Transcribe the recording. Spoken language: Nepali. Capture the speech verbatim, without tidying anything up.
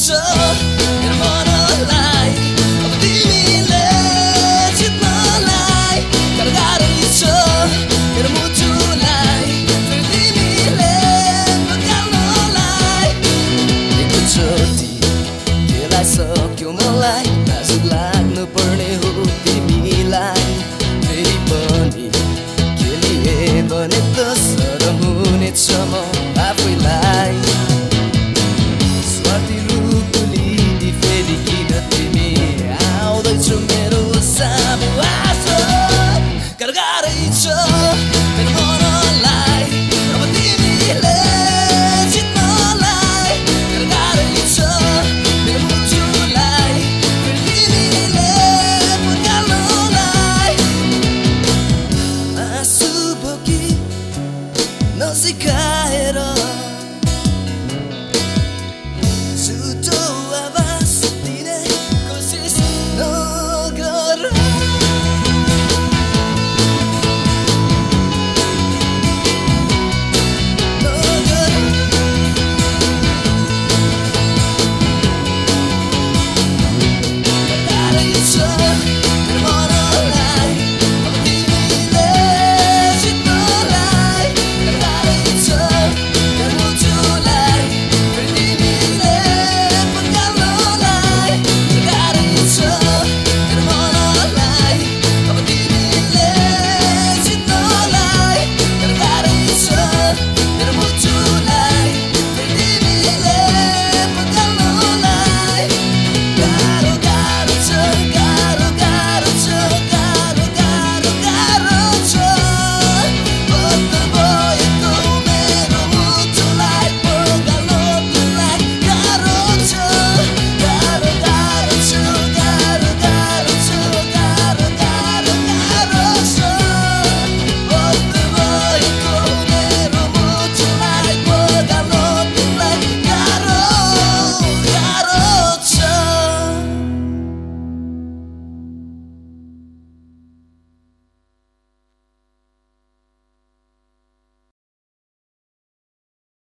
मेरो मनलाई अब तिमीले जित्नलाई गाह्रो गाह्रै छ मेरो मुटुलाई फेरि तिमीले बगाल्नलाई एकचोटि केलाई सक्यो मलाई नाजुक लाग्नु पर्ने हो तिमीलाई फेरि पनि केलिए भने त सरम हुनेछ म आफैलाई स्वार्थी रूप लिई फेरि किन तिमी आउँदैछौ मेरो सामु आज गाह्रो गाह्रै छ मेरो मनलाई अब तिमीले जित्नलाई गाह्रो गाह्रै छ मेरो मुटुलाई फेरि तिमीले बगाल्नलाई आँसु बोकी नसिका